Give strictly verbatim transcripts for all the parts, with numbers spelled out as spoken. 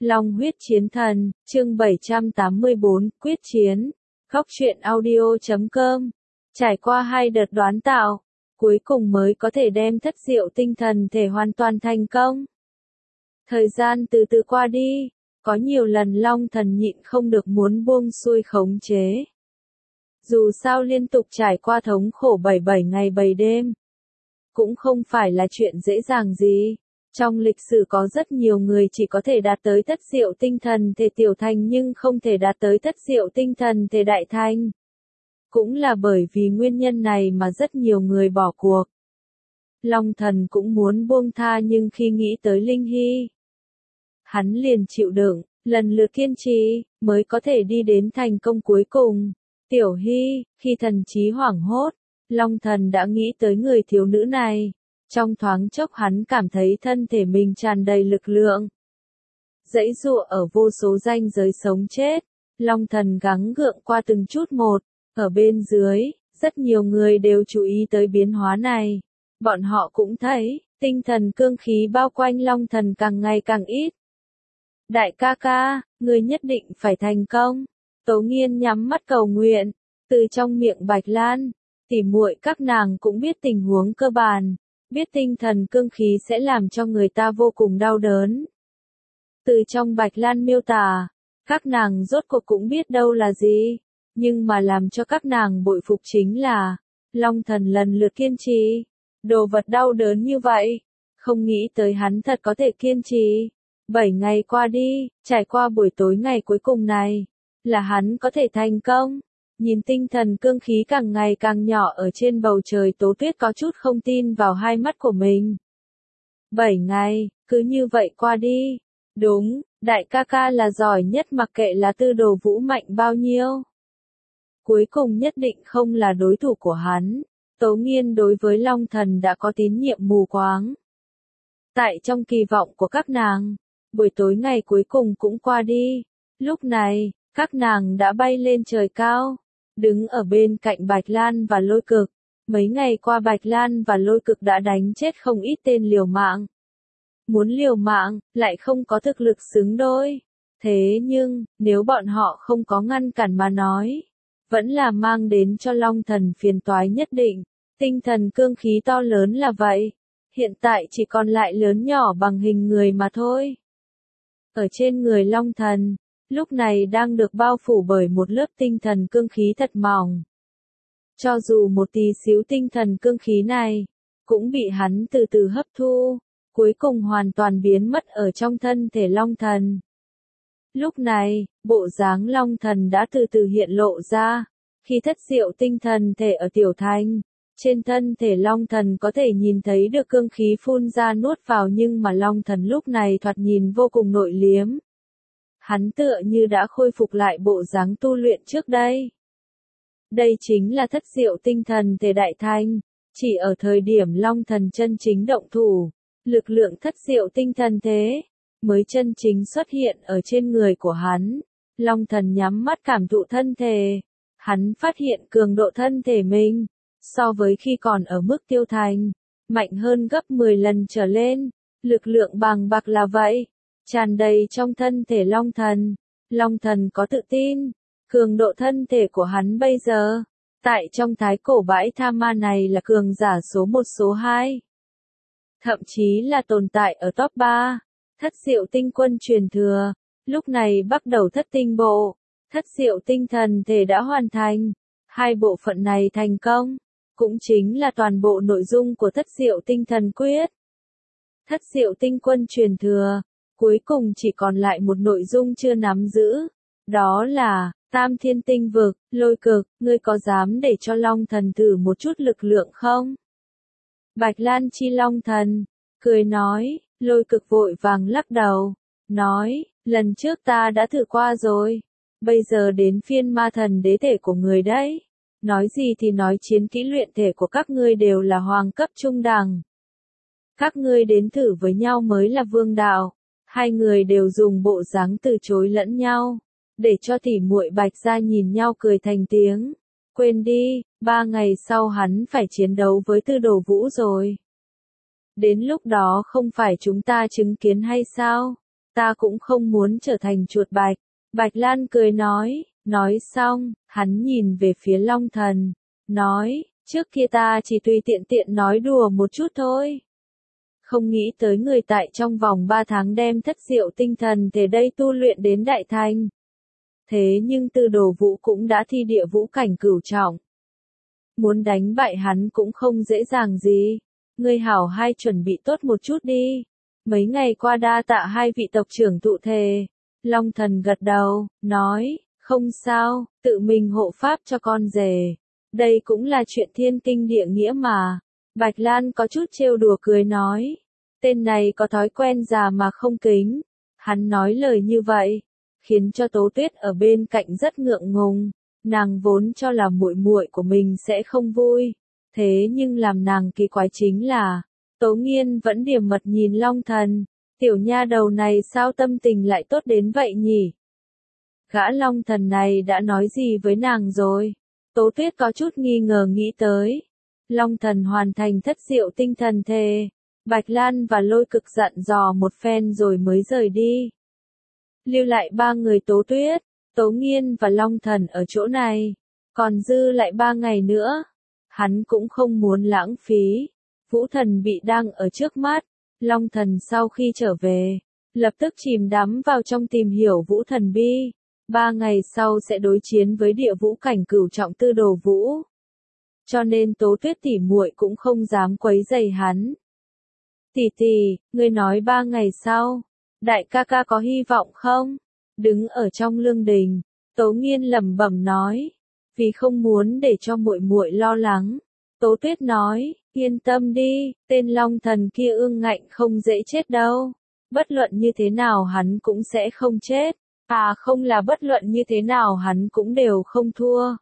Long huyết chiến thần, chương bảy trăm tám mươi bốn, quyết chiến. Góc truyện audio chấm com. Trải qua hai đợt đoán tạo, cuối cùng mới có thể đem thất diệu tinh thần thể hoàn toàn thành công. Thời gian từ từ qua đi, có nhiều lần Long thần nhịn không được muốn buông xuôi khống chế. Dù sao liên tục trải qua thống khổ bảy bảy ngày bảy đêm, cũng không phải là chuyện dễ dàng gì. Trong lịch sử có rất nhiều người chỉ có thể đạt tới thất diệu tinh thần thể tiểu thành nhưng không thể đạt tới thất diệu tinh thần thể đại thành. Cũng là bởi vì nguyên nhân này mà rất nhiều người bỏ cuộc. Long thần cũng muốn buông tha nhưng khi nghĩ tới Linh Hy, hắn liền chịu đựng, lần lượt kiên trì, mới có thể đi đến thành công cuối cùng. Tiểu Hy, khi thần trí hoảng hốt, Long thần đã nghĩ tới người thiếu nữ này. Trong thoáng chốc hắn cảm thấy thân thể mình tràn đầy lực lượng. Dãy dụa ở vô số ranh giới sống chết, Long thần gắng gượng qua từng chút một. Ở bên dưới, rất nhiều người đều chú ý tới biến hóa này. Bọn họ cũng thấy, tinh thần cương khí bao quanh Long thần càng ngày càng ít. Đại ca ca, người nhất định phải thành công. Tố Nghiên nhắm mắt cầu nguyện, từ trong miệng Bạch Lan, tỉ muội các nàng cũng biết tình huống cơ bản. Biết tinh thần cương khí sẽ làm cho người ta vô cùng đau đớn. Từ trong Bạch Lan miêu tả, các nàng rốt cuộc cũng biết đâu là gì, nhưng mà làm cho các nàng bội phục chính là, Long thần lần lượt kiên trì, đồ vật đau đớn như vậy, không nghĩ tới hắn thật có thể kiên trì. Bảy ngày qua đi, trải qua buổi tối ngày cuối cùng này, là hắn có thể thành công. Nhìn tinh thần cương khí càng ngày càng nhỏ ở trên bầu trời, Tố Tuyết có chút không tin vào hai mắt của mình. Bảy ngày, cứ như vậy qua đi. Đúng, đại ca ca là giỏi nhất mặc kệ là Tư Đồ Vũ mạnh bao nhiêu. Cuối cùng nhất định không là đối thủ của hắn. Tố Nghiên đối với Long thần đã có tín nhiệm mù quáng. Tại trong kỳ vọng của các nàng, buổi tối ngày cuối cùng cũng qua đi. Lúc này, các nàng đã bay lên trời cao. Đứng ở bên cạnh Bạch Lan và Lôi Cực, mấy ngày qua Bạch Lan và Lôi Cực đã đánh chết không ít tên liều mạng. Muốn liều mạng, lại không có thực lực xứng đôi. Thế nhưng, nếu bọn họ không có ngăn cản mà nói, vẫn là mang đến cho Long thần phiền toái nhất định. Tinh thần cương khí to lớn là vậy, hiện tại chỉ còn lại lớn nhỏ bằng hình người mà thôi. Ở trên người Long thần, lúc này đang được bao phủ bởi một lớp tinh thần cương khí thật mỏng. Cho dù một tí xíu tinh thần cương khí này, cũng bị hắn từ từ hấp thu, cuối cùng hoàn toàn biến mất ở trong thân thể Long thần. Lúc này, bộ dáng Long thần đã từ từ hiện lộ ra, khi thất diệu tinh thần thể ở tiểu thành. Trên thân thể Long thần có thể nhìn thấy được cương khí phun ra nuốt vào nhưng mà Long thần lúc này thoạt nhìn vô cùng nội liếm. Hắn tựa như đã khôi phục lại bộ dáng tu luyện trước đây. Đây chính là thất diệu tinh thần thể đại thành. Chỉ ở thời điểm Long thần chân chính động thủ, lực lượng thất diệu tinh thần thế mới chân chính xuất hiện ở trên người của hắn. Long thần nhắm mắt cảm thụ thân thể. Hắn phát hiện cường độ thân thể mình, so với khi còn ở mức tiêu thành, mạnh hơn gấp mười lần trở lên. Lực lượng bàng bạc là vậy, tràn đầy trong thân thể Long thần. Long thần có tự tin, cường độ thân thể của hắn bây giờ, tại trong thái cổ bãi tha ma này là cường giả số một số hai. Thậm chí là tồn tại ở top ba, thất diệu tinh quân truyền thừa. Lúc này bắt đầu thất tinh bộ, thất diệu tinh thần thể đã hoàn thành. Hai bộ phận này thành công, cũng chính là toàn bộ nội dung của thất diệu tinh thần quyết. Thất diệu tinh quân truyền thừa, cuối cùng chỉ còn lại một nội dung chưa nắm giữ. Đó là, Tam Thiên Tinh Vực. Lôi Cực, ngươi có dám để cho Long thần thử một chút lực lượng không? Bạch Lan chi Long thần, cười nói. Lôi Cực vội vàng lắc đầu, nói, lần trước ta đã thử qua rồi. Bây giờ đến phiên ma thần đế thể của người đấy. Nói gì thì nói, chiến kỹ luyện thể của các ngươi đều là hoàng cấp trung đẳng. Các ngươi đến thử với nhau mới là vương đạo. Hai người đều dùng bộ dáng từ chối lẫn nhau, để cho tỉ muội Bạch gia nhìn nhau cười thành tiếng. Quên đi, ba ngày sau hắn phải chiến đấu với Tư Đồ Vũ rồi. Đến lúc đó không phải chúng ta chứng kiến hay sao? ta cũng không muốn trở thành chuột bạch. Bạch Lan cười nói, nói xong, hắn nhìn về phía Long Thần, nói, trước kia ta chỉ tùy tiện tiện nói đùa một chút thôi. Không nghĩ tới người tại trong vòng ba tháng đem thất diệu tinh thần thể đây tu luyện đến đại thành. Thế nhưng Tư Đồ Vũ cũng đã thi địa vũ cảnh cửu trọng. Muốn đánh bại hắn cũng không dễ dàng gì. Ngươi hảo hai chuẩn bị tốt một chút đi. Mấy ngày qua đa tạ hai vị tộc trưởng tụ thề. Long Thần gật đầu, nói, không sao, tự mình hộ pháp cho con rể. Đây cũng là chuyện thiên kinh địa nghĩa mà. Bạch Lan có chút trêu đùa cười nói. Tên này có thói quen già mà không kính. Hắn nói lời như vậy, khiến cho Tố Tuyết ở bên cạnh rất ngượng ngùng. Nàng vốn cho là muội muội của mình sẽ không vui. Thế nhưng làm nàng kỳ quái chính là, Tố Nghiên vẫn điềm mật nhìn Long Thần. Tiểu nha đầu này sao tâm tình lại tốt đến vậy nhỉ? Gã Long Thần này đã nói gì với nàng rồi? Tố Tuyết có chút nghi ngờ nghĩ tới. Long Thần hoàn thành thất diệu tinh thần thề. Bạch Lan và Lôi Cực dặn dò một phen rồi mới rời đi. Lưu lại ba người Tố Tuyết, Tố Nghiên và Long Thần ở chỗ này. Còn dư lại ba ngày nữa. Hắn cũng không muốn lãng phí. Vũ Thần bị đang ở trước mắt. Long Thần sau khi trở về, lập tức chìm đắm vào trong tìm hiểu Vũ Thần Bi. Ba ngày sau sẽ đối chiến với địa vũ cảnh cửu trọng Tư Đồ Vũ. Cho nên Tố Tuyết tỉ muội cũng không dám quấy rầy hắn. Tỷ tỷ, ngươi nói ba ngày sau, đại ca ca có hy vọng không? Đứng ở trong lương đình, Tố Nghiên lẩm bẩm nói, vì không muốn để cho muội muội lo lắng. Tố Tuyết nói, yên tâm đi, tên Long Thần kia ương ngạnh không dễ chết đâu. Bất luận như thế nào hắn cũng sẽ không chết. À không là bất luận như thế nào hắn cũng đều không thua.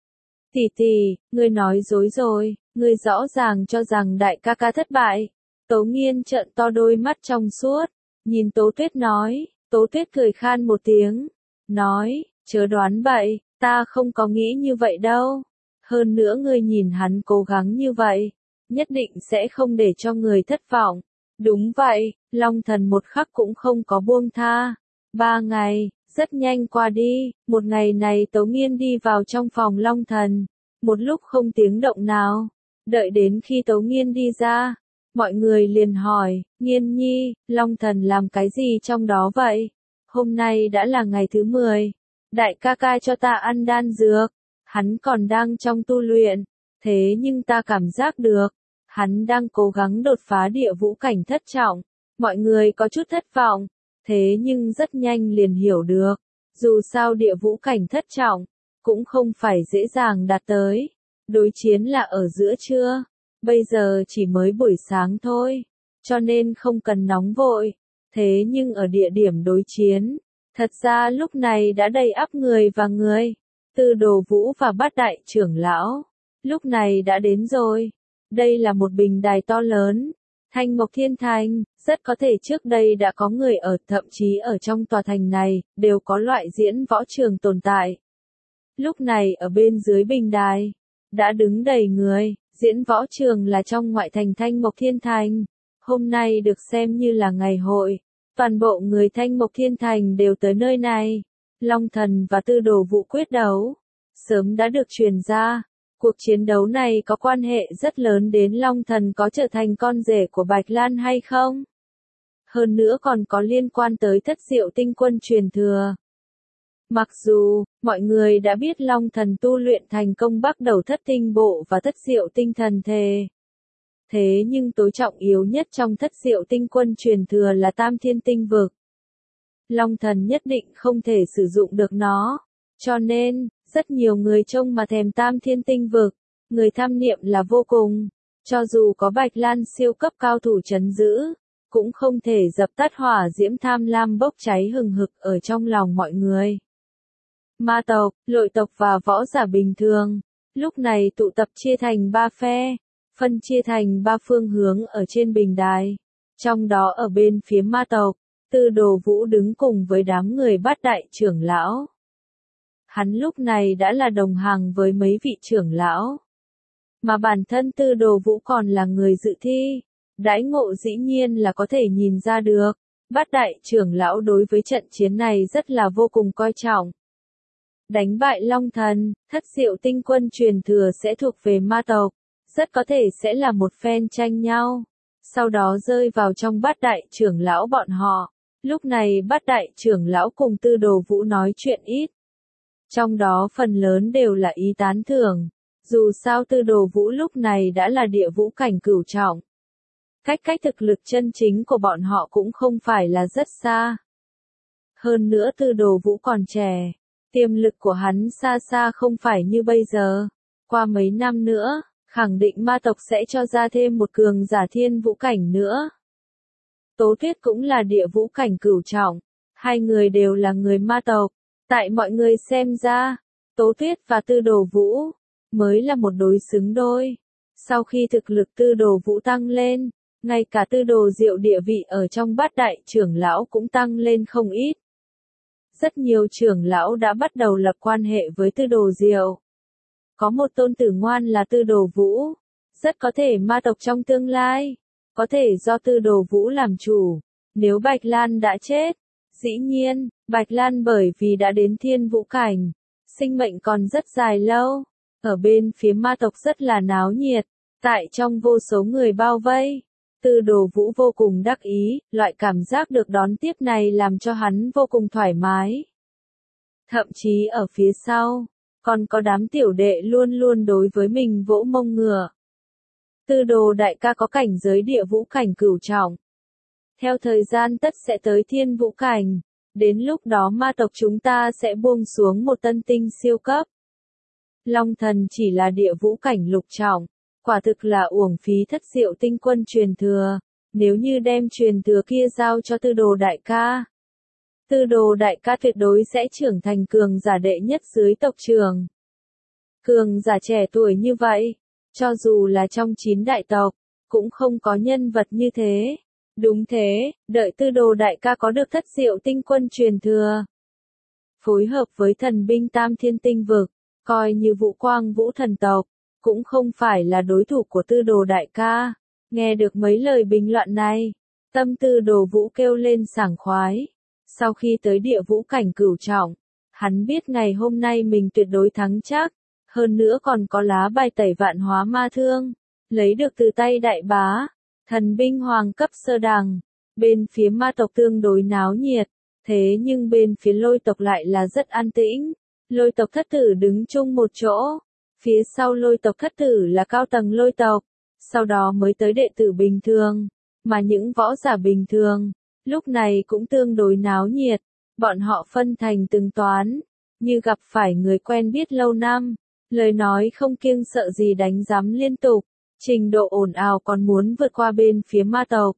Tỷ tỷ, ngươi nói dối rồi, ngươi rõ ràng cho rằng đại ca ca thất bại. Tố Nghiên trợn to đôi mắt trong suốt, nhìn Tố Tuyết nói, Tố Tuyết cười khan một tiếng, nói, chớ đoán bậy, ta không có nghĩ như vậy đâu. Hơn nữa ngươi nhìn hắn cố gắng như vậy, nhất định sẽ không để cho người thất vọng. Đúng vậy, Long Thần một khắc cũng không có buông tha. Ba ngày, rất nhanh qua đi, một ngày này Tố Nghiên đi vào trong phòng Long Thần, một lúc không tiếng động nào. Đợi đến khi Tố Nghiên đi ra, mọi người liền hỏi, Nghiên nhi, Long Thần làm cái gì trong đó vậy? Hôm nay đã là ngày thứ mười, đại ca ca cho ta ăn đan dược, hắn còn đang trong tu luyện, thế nhưng ta cảm giác được, hắn đang cố gắng đột phá địa vũ cảnh thất trọng. Mọi người có chút thất vọng, thế nhưng rất nhanh liền hiểu được, dù sao địa vũ cảnh thất trọng, cũng không phải dễ dàng đạt tới. Đối chiến là ở giữa trưa, bây giờ chỉ mới buổi sáng thôi, cho nên không cần nóng vội. Thế nhưng ở địa điểm đối chiến, thật ra lúc này đã đầy ắp người và người. Tư Đồ Vũ và Bát Đại trưởng lão, lúc này đã đến rồi. Đây là một bình đài to lớn, Thanh Mộc Thiên Thành, rất có thể trước đây đã có người ở, thậm chí ở trong tòa thành này, đều có loại diễn võ trường tồn tại. Lúc này ở bên dưới bình đài, đã đứng đầy người, diễn võ trường là trong ngoại thành Thanh Mộc Thiên Thành. Hôm nay được xem như là ngày hội, toàn bộ người Thanh Mộc Thiên Thành đều tới nơi này. Long Thần và Tư Đồ Vũ quyết đấu, sớm đã được truyền ra. Cuộc chiến đấu này có quan hệ rất lớn đến Long Thần có trở thành con rể của Bạch Lan hay không. Hơn nữa còn có liên quan tới thất diệu tinh quân truyền thừa. Mặc dù, mọi người đã biết Long Thần tu luyện thành công bắt đầu thất tinh bộ và thất diệu tinh thần thề. Thế nhưng tối trọng yếu nhất trong thất diệu tinh quân truyền thừa là Tam Thiên Tinh Vực. Long Thần nhất định không thể sử dụng được nó. Cho nên, rất nhiều người trông mà thèm Tam Thiên Tinh Vực. Người tham niệm là vô cùng. Cho dù có Bạch Lan siêu cấp cao thủ trấn giữ, cũng không thể dập tắt hỏa diễm tham lam bốc cháy hừng hực ở trong lòng mọi người. Ma tộc, lội tộc và võ giả bình thường, lúc này tụ tập chia thành ba phe, phân chia thành ba phương hướng ở trên bình đài. Trong đó ở bên phía ma tộc, Tư Đồ Vũ đứng cùng với đám người Bát Đại trưởng lão. Hắn lúc này đã là đồng hàng với mấy vị trưởng lão. Mà bản thân Tư Đồ Vũ còn là người dự thi. Đãi ngộ dĩ nhiên là có thể nhìn ra được. Bát đại trưởng lão đối với trận chiến này rất là vô cùng coi trọng. Đánh bại Long Thần, Thất Diệu Tinh Quân truyền thừa sẽ thuộc về ma tộc, rất có thể sẽ là một phen tranh nhau, sau đó rơi vào trong bát đại trưởng lão bọn họ. Lúc này bát đại trưởng lão cùng Tư Đồ Vũ nói chuyện ít. Trong đó phần lớn đều là ý tán thưởng, dù sao Tư Đồ Vũ lúc này đã là địa vũ cảnh cửu trọng. Cách cách thực lực chân chính của bọn họ cũng không phải là rất xa. Hơn nữa Tư Đồ Vũ còn trẻ, tiềm lực của hắn xa xa không phải như bây giờ. Qua mấy năm nữa, khẳng định ma tộc sẽ cho ra thêm một cường giả thiên vũ cảnh nữa. Tố Tuyết cũng là địa vũ cảnh cửu trọng, hai người đều là người ma tộc. Tại mọi người xem ra, Tố Tuyết và Tư Đồ Vũ mới là một đối xứng đôi. Sau khi thực lực Tư Đồ Vũ tăng lên, ngay cả Tư Đồ Diệu địa vị ở trong bát đại trưởng lão cũng tăng lên không ít. Rất nhiều trưởng lão đã bắt đầu lập quan hệ với Tư Đồ Diệu. Có một tôn tử ngoan là Tư Đồ Vũ, rất có thể ma tộc trong tương lai, có thể do Tư Đồ Vũ làm chủ. Nếu Bạch Lan đã chết, dĩ nhiên, Bạch Lan bởi vì đã đến thiên vũ cảnh, sinh mệnh còn rất dài lâu. Ở bên phía ma tộc rất là náo nhiệt, tại trong vô số người bao vây. Tư Đồ Vũ vô cùng đắc ý, loại cảm giác được đón tiếp này làm cho hắn vô cùng thoải mái. Thậm chí ở phía sau, còn có đám tiểu đệ luôn luôn đối với mình vỗ mông ngựa. Tư Đồ đại ca có cảnh giới địa vũ cảnh cửu trọng. Theo thời gian tất sẽ tới thiên vũ cảnh, đến lúc đó ma tộc chúng ta sẽ buông xuống một tân tinh siêu cấp. Long Thần chỉ là địa vũ cảnh lục trọng, quả thực là uổng phí Thất Diệu Tinh Quân truyền thừa, nếu như đem truyền thừa kia giao cho Tư Đồ đại ca. Tư Đồ đại ca tuyệt đối sẽ trưởng thành cường giả đệ nhất dưới tộc trường. Cường giả trẻ tuổi như vậy, cho dù là trong chín đại tộc, cũng không có nhân vật như thế. Đúng thế, đợi Tư Đồ đại ca có được Thất Diệu Tinh Quân truyền thừa, phối hợp với thần binh Tam Thiên Tinh Vực, coi như Vũ Quang Vũ thần tộc, cũng không phải là đối thủ của Tư Đồ đại ca. Nghe được mấy lời bình luận này, tâm Tư Đồ Vũ kêu lên sảng khoái. Sau khi tới địa vũ cảnh cửu trọng, hắn biết ngày hôm nay mình tuyệt đối thắng chắc, hơn nữa còn có lá bài tẩy vạn hóa ma thương, lấy được từ tay đại bá, thần binh hoàng cấp sơ đẳng. Bên phía ma tộc tương đối náo nhiệt, thế nhưng bên phía Lôi tộc lại là rất an tĩnh. Lôi tộc thất tử đứng chung một chỗ, phía sau Lôi tộc thất tử là cao tầng Lôi tộc, sau đó mới tới đệ tử bình thường, mà những võ giả bình thường, lúc này cũng tương đối náo nhiệt, bọn họ phân thành từng toán, như gặp phải người quen biết lâu năm, lời nói không kiêng sợ gì đánh giám liên tục, trình độ ồn ào còn muốn vượt qua bên phía ma tộc.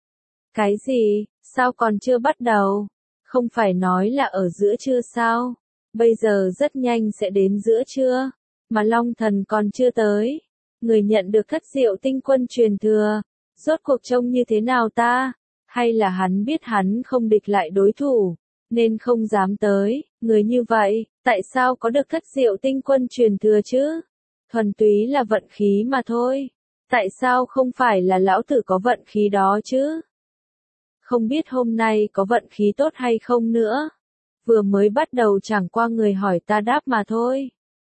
Cái gì, sao còn chưa bắt đầu? Không phải nói là ở giữa trưa sao? Bây giờ rất nhanh sẽ đến giữa trưa, mà Long Thần còn chưa tới. Người nhận được Thất Diệu Tinh Quân truyền thừa, rốt cuộc trông như thế nào ta? Hay là hắn biết hắn không địch lại đối thủ, nên không dám tới? Người như vậy, tại sao có được Thất Diệu Tinh Quân truyền thừa chứ? Thuần túy là vận khí mà thôi. Tại sao không phải là lão tử có vận khí đó chứ? Không biết hôm nay có vận khí tốt hay không nữa. Vừa mới bắt đầu chẳng qua người hỏi ta đáp mà thôi.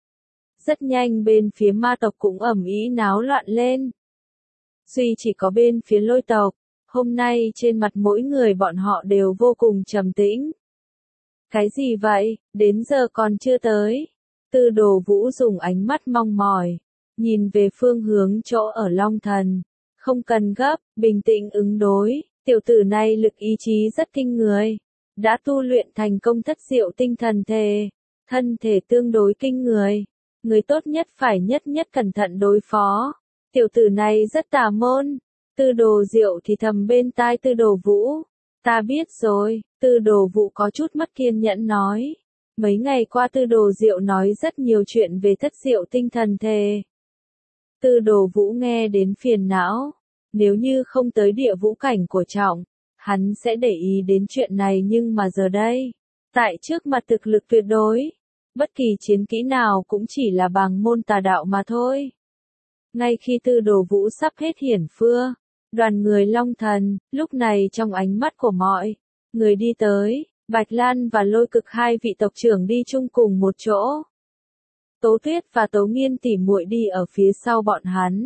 Rất nhanh bên phía ma tộc cũng ầm ĩ náo loạn lên. Duy chỉ có bên phía Lôi tộc, hôm nay trên mặt mỗi người bọn họ đều vô cùng trầm tĩnh. Cái gì vậy, đến giờ còn chưa tới. Tư Đồ Vũ dùng ánh mắt mong mỏi, nhìn về phương hướng chỗ ở Long Thần. Không cần gấp, bình tĩnh ứng đối, tiểu tử này lực ý chí rất kinh người. Đã tu luyện thành công Thất Diệu Tinh Thần Thể, thân thể tương đối kinh người. Người tốt nhất phải nhất nhất cẩn thận đối phó. Tiểu tử này rất tà môn. Tư Đồ Diệu thì thầm bên tai Tư Đồ Vũ. Ta biết rồi, Tư Đồ Vũ có chút mất kiên nhẫn nói. Mấy ngày qua Tư Đồ Diệu nói rất nhiều chuyện về Thất Diệu Tinh Thần Thể. Tư Đồ Vũ nghe đến phiền não. Nếu như không tới địa vũ cảnh của trọng, hắn sẽ để ý đến chuyện này, nhưng mà giờ đây, tại trước mặt thực lực tuyệt đối, bất kỳ chiến kỹ nào cũng chỉ là bàng môn tà đạo mà thôi. Ngay khi Tư Đồ Vũ sắp hết hiển phưa, Đoàn người Long Thần, lúc này trong ánh mắt của mọi người đi tới, Bạch Lan và Lôi Cực hai vị tộc trưởng đi chung cùng một chỗ. Tố Tuyết và Tố Nghiên tỉ muội đi ở phía sau bọn hắn.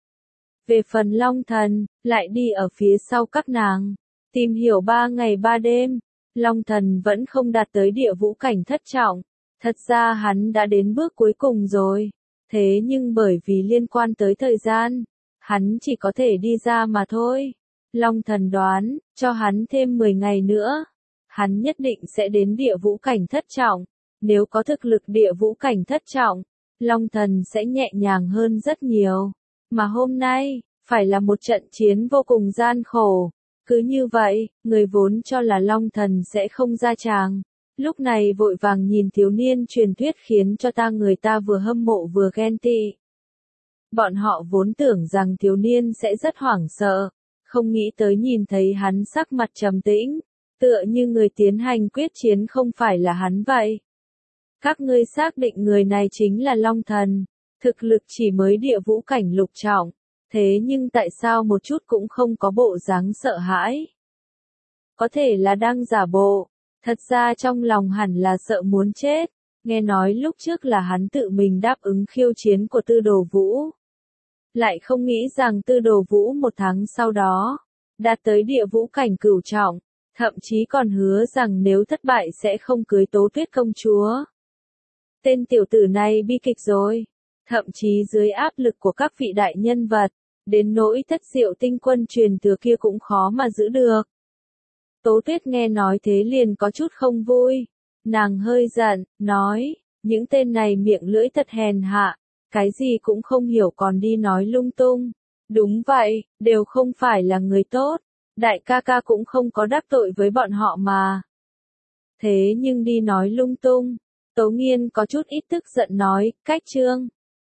Về phần Long Thần, lại đi ở phía sau các nàng. Tìm hiểu ba ngày ba đêm, Long Thần vẫn không đạt tới địa vũ cảnh thất trọng. Thật ra hắn đã đến bước cuối cùng rồi. Thế nhưng bởi vì liên quan tới thời gian, hắn chỉ có thể đi ra mà thôi. Long Thần đoán, cho hắn thêm mười ngày nữa, hắn nhất định sẽ đến địa vũ cảnh thất trọng. Nếu có thực lực địa vũ cảnh thất trọng, Long Thần sẽ nhẹ nhàng hơn rất nhiều. Mà hôm nay, phải là một trận chiến vô cùng gian khổ. Cứ như vậy, người vốn cho là Long Thần sẽ không ra tràng. Lúc này vội vàng nhìn thiếu niên truyền thuyết khiến cho ta người ta vừa hâm mộ vừa ghen tị. Bọn họ vốn tưởng rằng thiếu niên sẽ rất hoảng sợ, không nghĩ tới nhìn thấy hắn sắc mặt trầm tĩnh, tựa như người tiến hành quyết chiến không phải là hắn vậy. Các ngươi xác định người này chính là Long Thần, thực lực chỉ mới địa vũ cảnh lục trọng, thế nhưng tại sao một chút cũng không có bộ dáng sợ hãi? Có thể là đang giả bộ, thật ra trong lòng hẳn là sợ muốn chết, nghe nói lúc trước là hắn tự mình đáp ứng khiêu chiến của Tư Đồ Vũ. Lại không nghĩ rằng Tư Đồ Vũ một tháng sau đó, đạt tới địa vũ cảnh cửu trọng, thậm chí còn hứa rằng nếu thất bại sẽ không cưới Tố Tuyết công chúa. Tên tiểu tử này bi kịch rồi, thậm chí dưới áp lực của các vị đại nhân vật, đến nỗi thất diệu tinh quân truyền thừa kia cũng khó mà giữ được. Tố Tuyết nghe nói thế liền có chút không vui, nàng hơi giận, nói, những tên này miệng lưỡi thật hèn hạ, cái gì cũng không hiểu còn đi nói lung tung. Đúng vậy, đều không phải là người tốt, đại ca ca cũng không có đắc tội với bọn họ mà. Thế nhưng đi nói lung tung, Tố Nghiên có chút ít tức giận nói, cách trương,